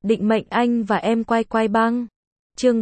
định mệnh anh và em quay quay băng. Chương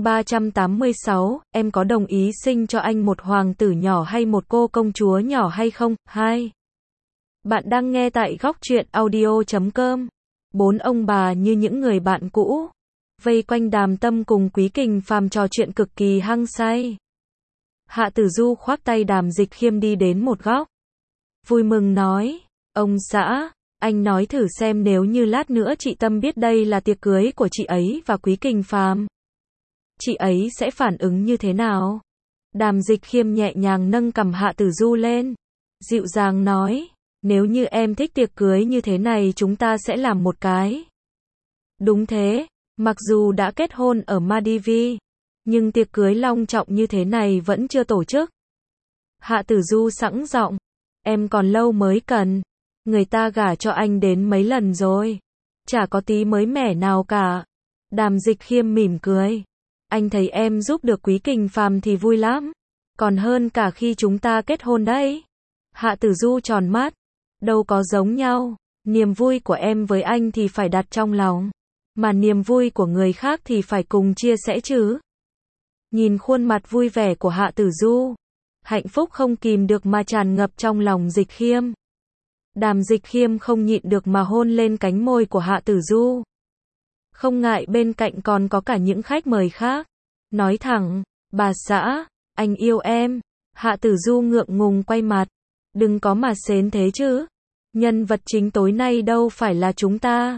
386, em có đồng ý sinh cho anh một hoàng tử nhỏ hay một cô công chúa nhỏ hay không? 2. Bạn đang nghe tại góc truyện audio.com. Bốn ông bà như những người bạn cũ, vây quanh Đàm Tâm cùng Quý Kình Phàm trò chuyện cực kỳ hăng say. Hạ Tử Du khoác tay Đàm Dịch Khiêm đi đến một góc, vui mừng nói, ông xã, anh nói thử xem nếu như lát nữa chị Tâm biết đây là tiệc cưới của chị ấy và Quý Kình Phàm, chị ấy sẽ phản ứng như thế nào? Đàm Dịch Khiêm nhẹ nhàng nâng cằm Hạ Tử Du lên, dịu dàng nói, nếu như em thích tiệc cưới như thế này chúng ta sẽ làm một cái. Đúng thế, mặc dù đã kết hôn ở Maldives, nhưng tiệc cưới long trọng như thế này vẫn chưa tổ chức. Hạ Tử Du sẵn giọng, em còn lâu mới cần, người ta gả cho anh đến mấy lần rồi, chả có tí mới mẻ nào cả. Đàm Dịch Khiêm mỉm cười, anh thấy em giúp được Quý Kình Phàm thì vui lắm, còn hơn cả khi chúng ta kết hôn đấy. Hạ Tử Du tròn mắt, đâu có giống nhau, niềm vui của em với anh thì phải đặt trong lòng, mà niềm vui của người khác thì phải cùng chia sẻ chứ. Nhìn khuôn mặt vui vẻ của Hạ Tử Du, hạnh phúc không kìm được mà tràn ngập trong lòng Dịch Khiêm. Đàm Dịch Khiêm không nhịn được mà hôn lên cánh môi của Hạ Tử Du. Không ngại bên cạnh còn có cả những khách mời khác. Nói thẳng, bà xã, anh yêu em. Hạ Tử Du ngượng ngùng quay mặt. Đừng có mà xến thế chứ. Nhân vật chính tối nay đâu phải là chúng ta.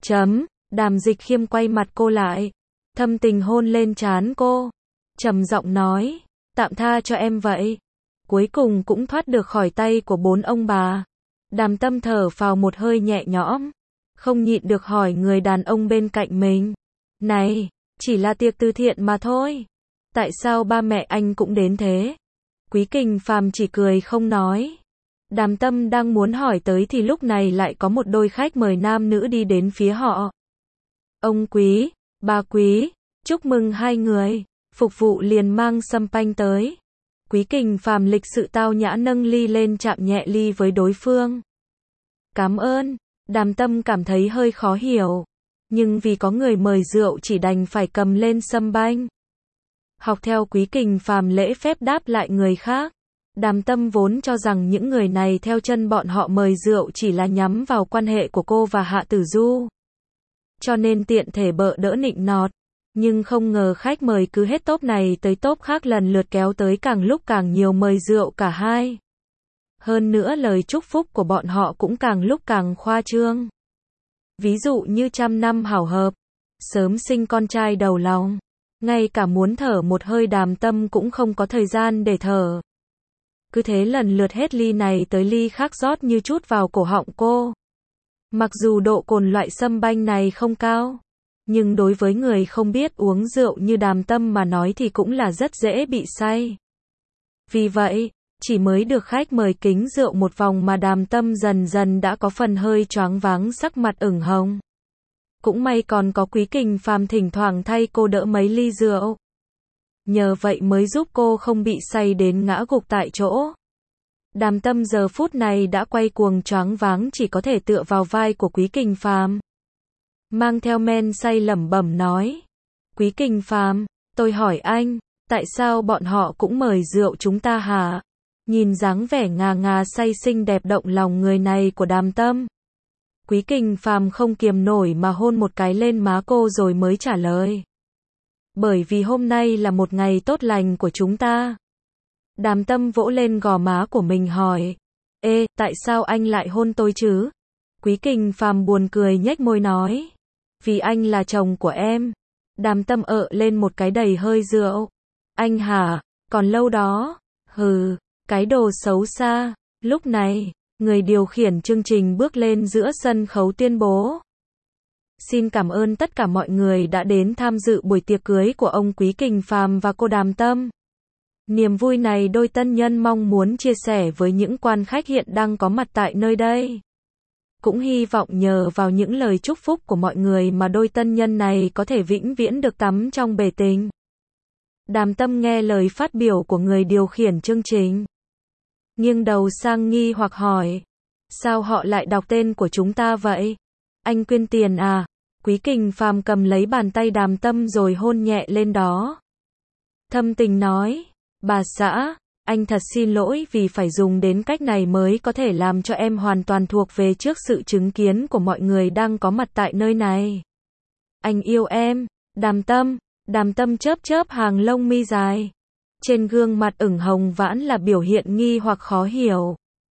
Đàm Dịch Khiêm quay mặt cô lại, thâm tình hôn lên trán cô, trầm giọng nói, tạm tha cho em vậy. Cuối cùng cũng thoát được khỏi tay của bốn ông bà. Đàm Tâm thở phào một hơi nhẹ nhõm, không nhịn được hỏi người đàn ông bên cạnh mình, này, chỉ là tiệc từ thiện mà thôi, tại sao ba mẹ anh cũng đến thế? Quý Kình Phàm chỉ cười không nói. Đàm Tâm đang muốn hỏi tới thì lúc này lại có một đôi khách mời nam nữ đi đến phía họ. Ông Quý, bà Quý, chúc mừng hai người. Phục vụ liền mang champagne tới. Quý Kình Phàm lịch sự tao nhã nâng ly lên chạm nhẹ ly với đối phương. Cảm ơn. Đàm Tâm cảm thấy hơi khó hiểu, nhưng vì có người mời rượu chỉ đành phải cầm lên champagne. Học theo Quý Kình Phàm lễ phép đáp lại người khác. Đàm Tâm vốn cho rằng những người này theo chân bọn họ mời rượu chỉ là nhắm vào quan hệ của cô và Hạ Tử Du, cho nên tiện thể bợ đỡ nịnh nọt. Nhưng không ngờ khách mời cứ hết tốp này tới tốp khác lần lượt kéo tới, càng lúc càng nhiều mời rượu cả hai. Hơn nữa lời chúc phúc của bọn họ cũng càng lúc càng khoa trương. Ví dụ như trăm năm hảo hợp, sớm sinh con trai đầu lòng, ngay cả muốn thở một hơi Đàm Tâm cũng không có thời gian để thở. Cứ thế lần lượt hết ly này tới ly khác rót như chút vào cổ họng cô. Mặc dù độ cồn loại champagne này không cao, nhưng đối với người không biết uống rượu như Đàm Tâm mà nói thì cũng là rất dễ bị say. Vì vậy, chỉ mới được khách mời kính rượu một vòng mà Đàm Tâm dần dần đã có phần hơi choáng váng, sắc mặt ửng hồng. Cũng may còn có Quý Kình Phàm thỉnh thoảng thay cô đỡ mấy ly rượu. Nhờ vậy mới giúp cô không bị say đến ngã gục tại chỗ. Đàm Tâm giờ phút này đã quay cuồng choáng váng, chỉ có thể tựa vào vai của Quý Kình Phàm, mang theo men say lẩm bẩm nói, Quý Kình Phàm, tôi hỏi anh, tại sao bọn họ cũng mời rượu chúng ta hả? Nhìn dáng vẻ ngà ngà say xinh đẹp động lòng người này của Đàm Tâm, Quý Kình Phàm không kiềm nổi mà hôn một cái lên má cô rồi mới trả lời, bởi vì hôm nay là một ngày tốt lành của chúng ta. Đàm Tâm vỗ lên gò má của mình hỏi, ê, tại sao anh lại hôn tôi chứ? Quý Kình Phàm buồn cười nhếch môi nói, vì anh là chồng của em. Đàm Tâm lên một cái đầy hơi rượu. Anh hả? Còn lâu đó. Hừ, cái đồ xấu xa. Lúc này, người điều khiển chương trình bước lên giữa sân khấu tuyên bố, xin cảm ơn tất cả mọi người đã đến tham dự buổi tiệc cưới của ông Quý Kình Phàm và cô Đàm Tâm. Niềm vui này đôi tân nhân mong muốn chia sẻ với những quan khách hiện đang có mặt tại nơi đây. Cũng hy vọng nhờ vào những lời chúc phúc của mọi người mà đôi tân nhân này có thể vĩnh viễn được tắm trong bể tình. Đàm Tâm nghe lời phát biểu của người điều khiển chương trình, nghiêng đầu sang nghi hoặc hỏi, sao họ lại đọc tên của chúng ta vậy? Anh quyên tiền à? Quý Kình Phàm cầm lấy bàn tay Đàm Tâm rồi hôn nhẹ lên đó. Thâm tình nói, bà xã, anh thật xin lỗi vì phải dùng đến cách này mới có thể làm cho em hoàn toàn thuộc về trước sự chứng kiến của mọi người đang có mặt tại nơi này. Anh yêu em, Đàm Tâm chớp chớp hàng lông mi dài. Trên gương mặt ửng hồng vãn là biểu hiện nghi hoặc khó hiểu.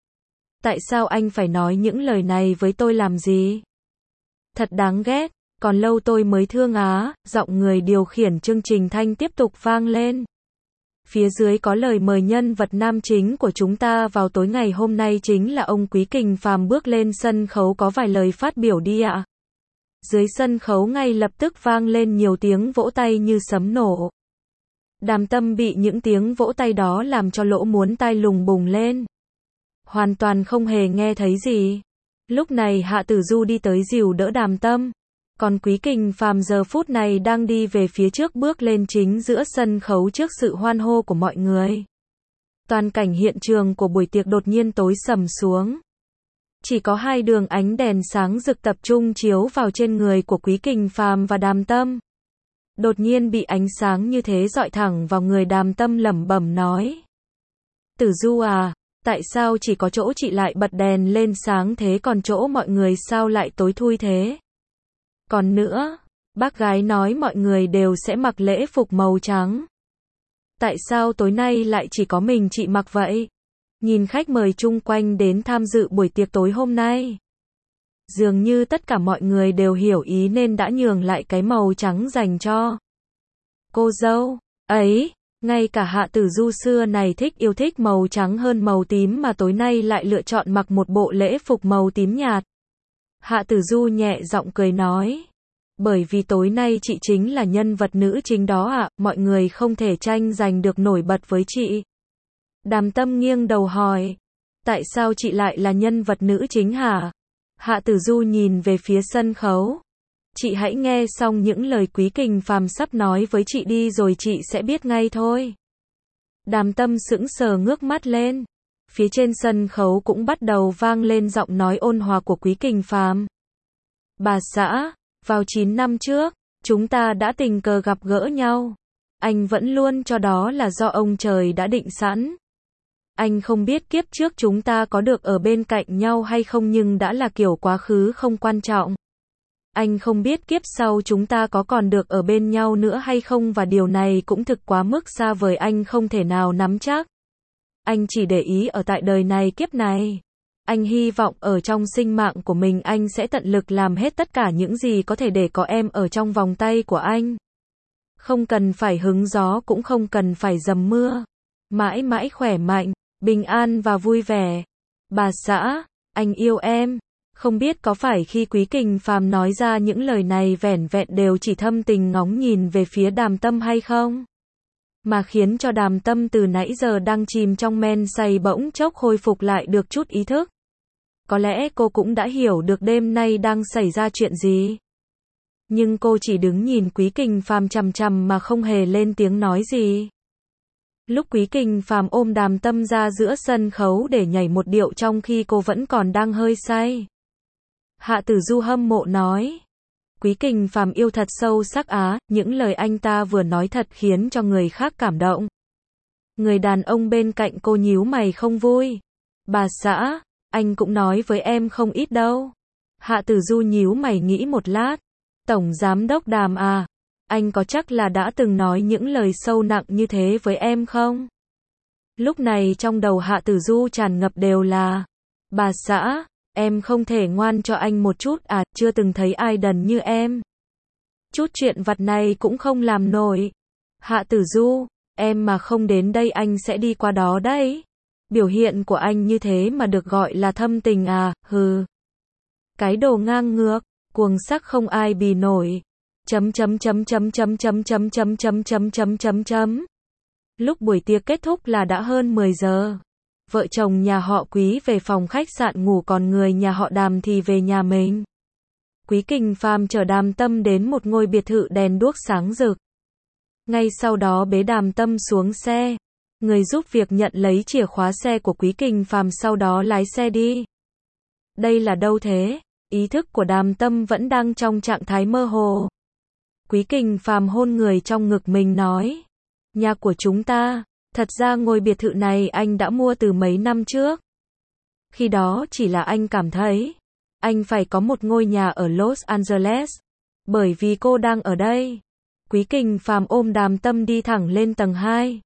Tại sao anh phải nói những lời này với tôi làm gì? Thật đáng ghét, còn lâu tôi mới thương á, giọng người điều khiển chương trình thanh tiếp tục vang lên. Phía dưới có lời mời nhân vật nam chính của chúng ta vào tối ngày hôm nay chính là ông Quý Kình Phàm bước lên sân khấu có vài lời phát biểu đi ạ. Dưới sân khấu ngay lập tức vang lên nhiều tiếng vỗ tay như sấm nổ. Đàm Tâm bị những tiếng vỗ tay đó làm cho lỗ muốn tai lùng bùng lên. Hoàn toàn không hề nghe thấy gì. Lúc này Hạ Tử Du đi tới dìu đỡ Đàm Tâm. Còn Quý Kình Phàm giờ phút này đang đi về phía trước bước lên chính giữa sân khấu trước sự hoan hô của mọi người. Toàn cảnh hiện trường của buổi tiệc đột nhiên tối sầm xuống. Chỉ có hai đường ánh đèn sáng rực tập trung chiếu vào trên người của Quý Kình Phàm và Đàm Tâm. Đột nhiên bị ánh sáng như thế dọi thẳng vào người Đàm Tâm lẩm bẩm nói. Tử Du à, tại sao chỉ có chỗ chị lại bật đèn lên sáng thế còn chỗ mọi người sao lại tối thui thế? Còn nữa, bác gái nói mọi người đều sẽ mặc lễ phục màu trắng. Tại sao tối nay lại chỉ có mình chị mặc vậy? Nhìn khách mời chung quanh đến tham dự buổi tiệc tối hôm nay. Dường như tất cả mọi người đều hiểu ý nên đã nhường lại cái màu trắng dành cho cô dâu. Ấy, ngay cả Hạ Tử Du xưa này yêu thích màu trắng hơn màu tím mà tối nay lại lựa chọn mặc một bộ lễ phục màu tím nhạt. Hạ Tử Du nhẹ giọng cười nói. Bởi vì tối nay chị chính là nhân vật nữ chính đó ạ, mọi người không thể tranh giành được nổi bật với chị. Đàm Tâm nghiêng đầu hỏi. Tại sao chị lại là nhân vật nữ chính hả? Hạ Tử Du nhìn về phía sân khấu. Chị hãy nghe xong những lời Quý Kình Phàm sắp nói với chị đi rồi chị sẽ biết ngay thôi. Đàm Tâm sững sờ ngước mắt lên. Phía trên sân khấu cũng bắt đầu vang lên giọng nói ôn hòa của Quý Kình Phàm. Bà xã, vào 9 năm trước, chúng ta đã tình cờ gặp gỡ nhau. Anh vẫn luôn cho đó là do ông trời đã định sẵn. Anh không biết kiếp trước chúng ta có được ở bên cạnh nhau hay không nhưng đã là kiểu quá khứ không quan trọng. Anh không biết kiếp sau chúng ta có còn được ở bên nhau nữa hay không và điều này cũng thực quá mức xa vời anh không thể nào nắm chắc. Anh chỉ để ý ở tại đời này kiếp này. Anh hy vọng ở trong sinh mạng của mình anh sẽ tận lực làm hết tất cả những gì có thể để có em ở trong vòng tay của anh. Không cần phải hứng gió cũng không cần phải dầm mưa. Mãi mãi khỏe mạnh, bình an và vui vẻ. Bà xã, anh yêu em. Không biết có phải khi Quý Kình Phàm nói ra những lời này vẻn vẹn đều chỉ thâm tình ngóng nhìn về phía Đàm Tâm hay không? Mà khiến cho Đàm Tâm từ nãy giờ đang chìm trong men say bỗng chốc khôi phục lại được chút ý thức. Có lẽ cô cũng đã hiểu được đêm nay đang xảy ra chuyện gì. Nhưng cô chỉ đứng nhìn Quý Kình Phàm chằm chằm mà không hề lên tiếng nói gì. Lúc Quý Kình Phàm ôm Đàm Tâm ra giữa sân khấu để nhảy một điệu trong khi cô vẫn còn đang hơi say. Hạ Tử Du hâm mộ nói. Quý Kình Phàm yêu thật sâu sắc á, những lời anh ta vừa nói thật khiến cho người khác cảm động. Người đàn ông bên cạnh cô nhíu mày không vui. Bà xã, anh cũng nói với em không ít đâu. Hạ Tử Du nhíu mày nghĩ một lát. Tổng giám đốc Đàm à, anh có chắc là đã từng nói những lời sâu nặng như thế với em không? Lúc này trong đầu Hạ Tử Du tràn ngập đều là. Bà xã, em không thể ngoan cho anh một chút à, chưa từng thấy ai đần như em. Chút chuyện vặt này cũng không làm nổi. Hạ Tử Du, em mà không đến đây anh sẽ đi qua đó đấy. Biểu hiện của anh như thế mà được gọi là thâm tình à, hừ. Cái đồ ngang ngược, cuồng sắc không ai bì nổi. Lúc buổi tiệc kết thúc là đã hơn 10 giờ. Vợ chồng nhà họ Quý về phòng khách sạn ngủ còn người nhà họ Đàm thì về nhà mình. Quý Kình Phàm chở Đàm Tâm đến một ngôi biệt thự đèn đuốc sáng rực. Ngay sau đó bế Đàm Tâm xuống xe. Người giúp việc nhận lấy chìa khóa xe của Quý Kình Phàm sau đó lái xe đi. Đây là đâu thế? Ý thức của Đàm Tâm vẫn đang trong trạng thái mơ hồ. Quý Kình Phàm hôn người trong ngực mình nói. Nhà của chúng ta, thật ra ngôi biệt thự này anh đã mua từ mấy năm trước. Khi đó chỉ là anh cảm thấy, anh phải có một ngôi nhà ở Los Angeles. Bởi vì cô đang ở đây. Quý Kình Phàm ôm Đàm Tâm đi thẳng lên tầng 2.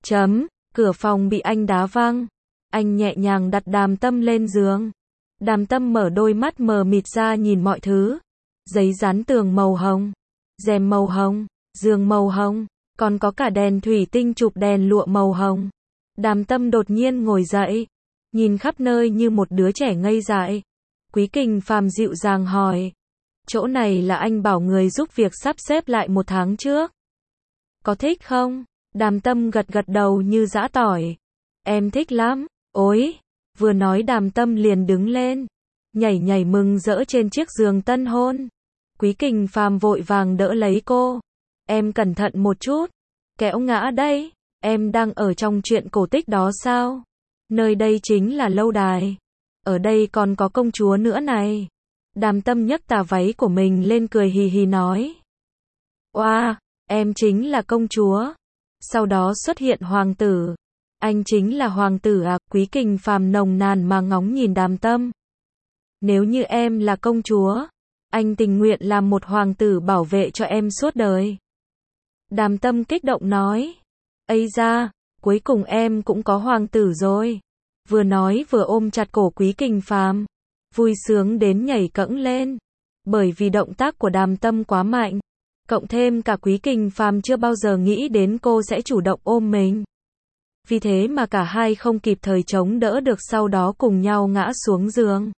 Cửa phòng bị anh đá văng. Anh nhẹ nhàng đặt Đàm Tâm lên giường. Đàm Tâm mở đôi mắt mờ mịt ra nhìn mọi thứ. Giấy dán tường màu hồng, rèm màu hồng, giường màu hồng, còn có cả đèn thủy tinh chụp đèn lụa màu hồng. Đàm Tâm đột nhiên ngồi dậy, nhìn khắp nơi như một đứa trẻ ngây dại. Quý Kình Phàm dịu dàng hỏi. Chỗ này là anh bảo người giúp việc sắp xếp lại 1 tháng trước. Có thích không? Đàm Tâm gật gật đầu như giã tỏi. Em thích lắm. Ôi! Vừa nói Đàm Tâm liền đứng lên, nhảy nhảy mừng rỡ trên chiếc giường tân hôn. Quý Kình Phàm vội vàng đỡ lấy cô. Em cẩn thận một chút, kẻo ngã đấy. Em đang ở trong truyện cổ tích đó sao? Nơi đây chính là lâu đài. Ở đây còn có công chúa nữa này. Đàm Tâm nhấc tà váy của mình lên cười hì hì nói. Oa, em chính là công chúa. Sau đó xuất hiện hoàng tử. Anh chính là hoàng tử à? Quý Kình Phàm nồng nàn mà ngóng nhìn Đàm Tâm. Nếu như em là công chúa, anh tình nguyện làm một hoàng tử bảo vệ cho em suốt đời. Đàm Tâm kích động nói. Ây da, cuối cùng em cũng có hoàng tử rồi. Vừa nói vừa ôm chặt cổ Quý Kình Phàm, vui sướng đến nhảy cẫng lên. Bởi vì động tác của Đàm Tâm quá mạnh, cộng thêm cả Quý Kình Phàm chưa bao giờ nghĩ đến cô sẽ chủ động ôm mình. Vì thế mà cả hai không kịp thời chống đỡ được, sau đó cùng nhau ngã xuống giường.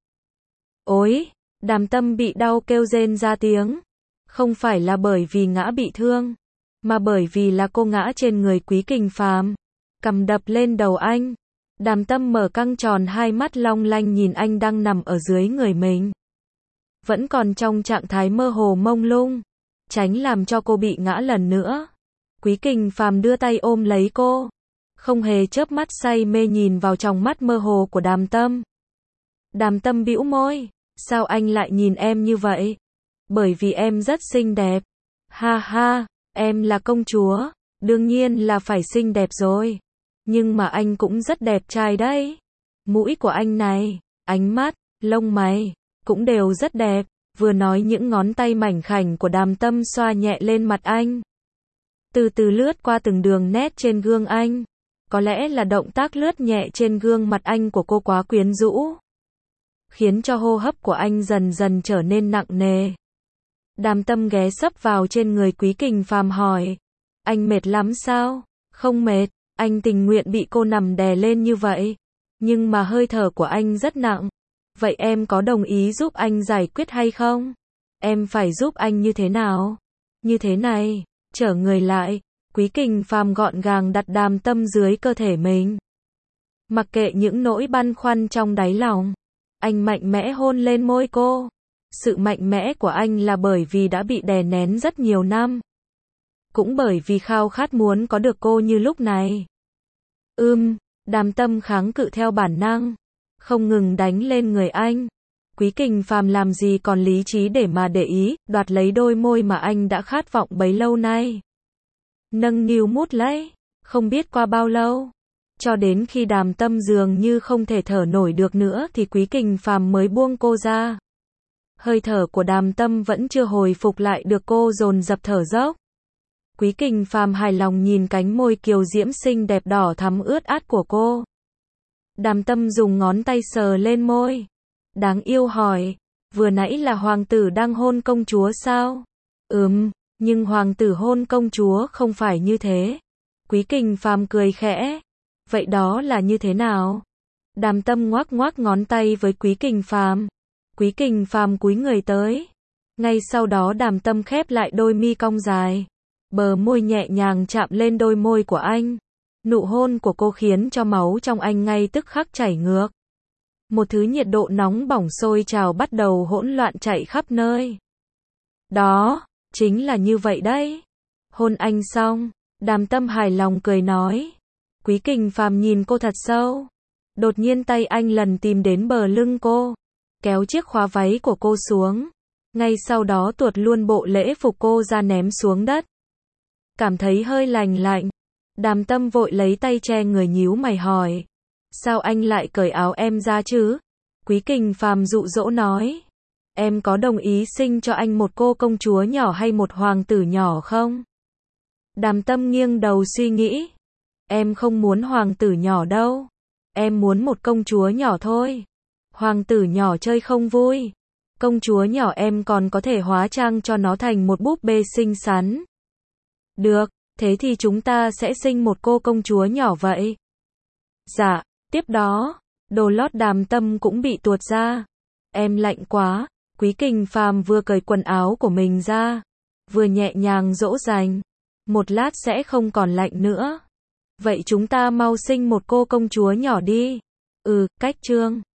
Ôi, Đàm Tâm bị đau kêu rên ra tiếng. Không phải là bởi vì ngã bị thương, mà bởi vì là cô ngã trên người Quý Kình Phàm, cầm đập lên đầu anh. Đàm Tâm mở căng tròn hai mắt long lanh nhìn anh đang nằm ở dưới người mình. Vẫn còn trong trạng thái mơ hồ mông lung, tránh làm cho cô bị ngã lần nữa. Quý Kình Phàm đưa tay ôm lấy cô, không hề chớp mắt say mê nhìn vào trong mắt mơ hồ của Đàm Tâm. Đàm Tâm bĩu môi, sao anh lại nhìn em như vậy? Bởi vì em rất xinh đẹp. Ha ha, em là công chúa, đương nhiên là phải xinh đẹp rồi. Nhưng mà anh cũng rất đẹp trai đấy. Mũi của anh này, ánh mắt, lông mày, cũng đều rất đẹp. Vừa nói những ngón tay mảnh khảnh của Đàm Tâm xoa nhẹ lên mặt anh. Từ từ lướt qua từng đường nét trên gương anh. Có lẽ là động tác lướt nhẹ trên gương mặt anh của cô quá quyến rũ, khiến cho hô hấp của anh dần dần trở nên nặng nề. Đàm Tâm ghé sấp vào trên người Quý Kình Phàm hỏi. Anh mệt lắm sao? Không mệt, anh tình nguyện bị cô nằm đè lên như vậy. Nhưng mà hơi thở của anh rất nặng. Vậy em có đồng ý giúp anh giải quyết hay không? Em phải giúp anh như thế nào? Như thế này, trở người lại. Quý Kình Phàm gọn gàng đặt Đàm Tâm dưới cơ thể mình. Mặc kệ những nỗi băn khoăn trong đáy lòng, anh mạnh mẽ hôn lên môi cô. Sự mạnh mẽ của anh là bởi vì đã bị đè nén rất nhiều năm. Cũng bởi vì khao khát muốn có được cô như lúc này. Đàm Tâm kháng cự theo bản năng, không ngừng đánh lên người anh. Quý Kình Phàm làm gì còn lý trí để mà để ý, đoạt lấy đôi môi mà anh đã khát vọng bấy lâu nay. Nâng niu mút lấy, không biết qua bao lâu, cho đến khi Đàm Tâm dường như không thể thở nổi được nữa thì Quý Kình Phàm mới buông cô ra. Hơi thở của Đàm Tâm vẫn chưa hồi phục lại được, cô dồn dập thở dốc. Quý Kình Phàm hài lòng nhìn cánh môi kiều diễm xinh đẹp đỏ thắm ướt át của cô. Đàm Tâm dùng ngón tay sờ lên môi, đáng yêu hỏi, vừa nãy là hoàng tử đang hôn công chúa sao? Nhưng hoàng tử hôn công chúa không phải như thế. Quý Kình Phàm cười khẽ. Vậy đó là như thế nào? Đàm Tâm ngoắc ngoắc ngón tay với Quý Kình Phàm. Quý Kình Phàm cúi người tới. Ngay sau đó Đàm Tâm khép lại đôi mi cong dài. Bờ môi nhẹ nhàng chạm lên đôi môi của anh. Nụ hôn của cô khiến cho máu trong anh ngay tức khắc chảy ngược. Một thứ nhiệt độ nóng bỏng sôi trào bắt đầu hỗn loạn chạy khắp nơi. Đó, chính là như vậy đấy. Hôn anh xong, Đàm Tâm hài lòng cười nói. Quý Kình Phàm nhìn cô thật sâu. Đột nhiên tay anh lần tìm đến bờ lưng cô. kéo chiếc khóa váy của cô xuống. Ngay sau đó tuột luôn bộ lễ phục cô ra ném xuống đất. Cảm thấy hơi lành lạnh. Đàm Tâm vội lấy tay che người nhíu mày hỏi. Sao anh lại cởi áo em ra chứ? Quý Kình Phàm dụ dỗ nói. Em có đồng ý sinh cho anh một cô công chúa nhỏ hay một hoàng tử nhỏ không? Đàm Tâm nghiêng đầu suy nghĩ. Em không muốn hoàng tử nhỏ đâu. Em muốn một công chúa nhỏ thôi. Hoàng tử nhỏ chơi không vui. Công chúa nhỏ em còn có thể hóa trang cho nó thành một búp bê xinh xắn. Được, thế thì chúng ta sẽ sinh một cô công chúa nhỏ vậy. Dạ, tiếp đó, đồ lót Đàm Tâm cũng bị tuột ra. Em lạnh quá. Quý Kình Phàm vừa cởi quần áo của mình ra, vừa nhẹ nhàng dỗ dành. Một lát sẽ không còn lạnh nữa. Vậy chúng ta mau sinh một cô công chúa nhỏ đi. Cách Trương.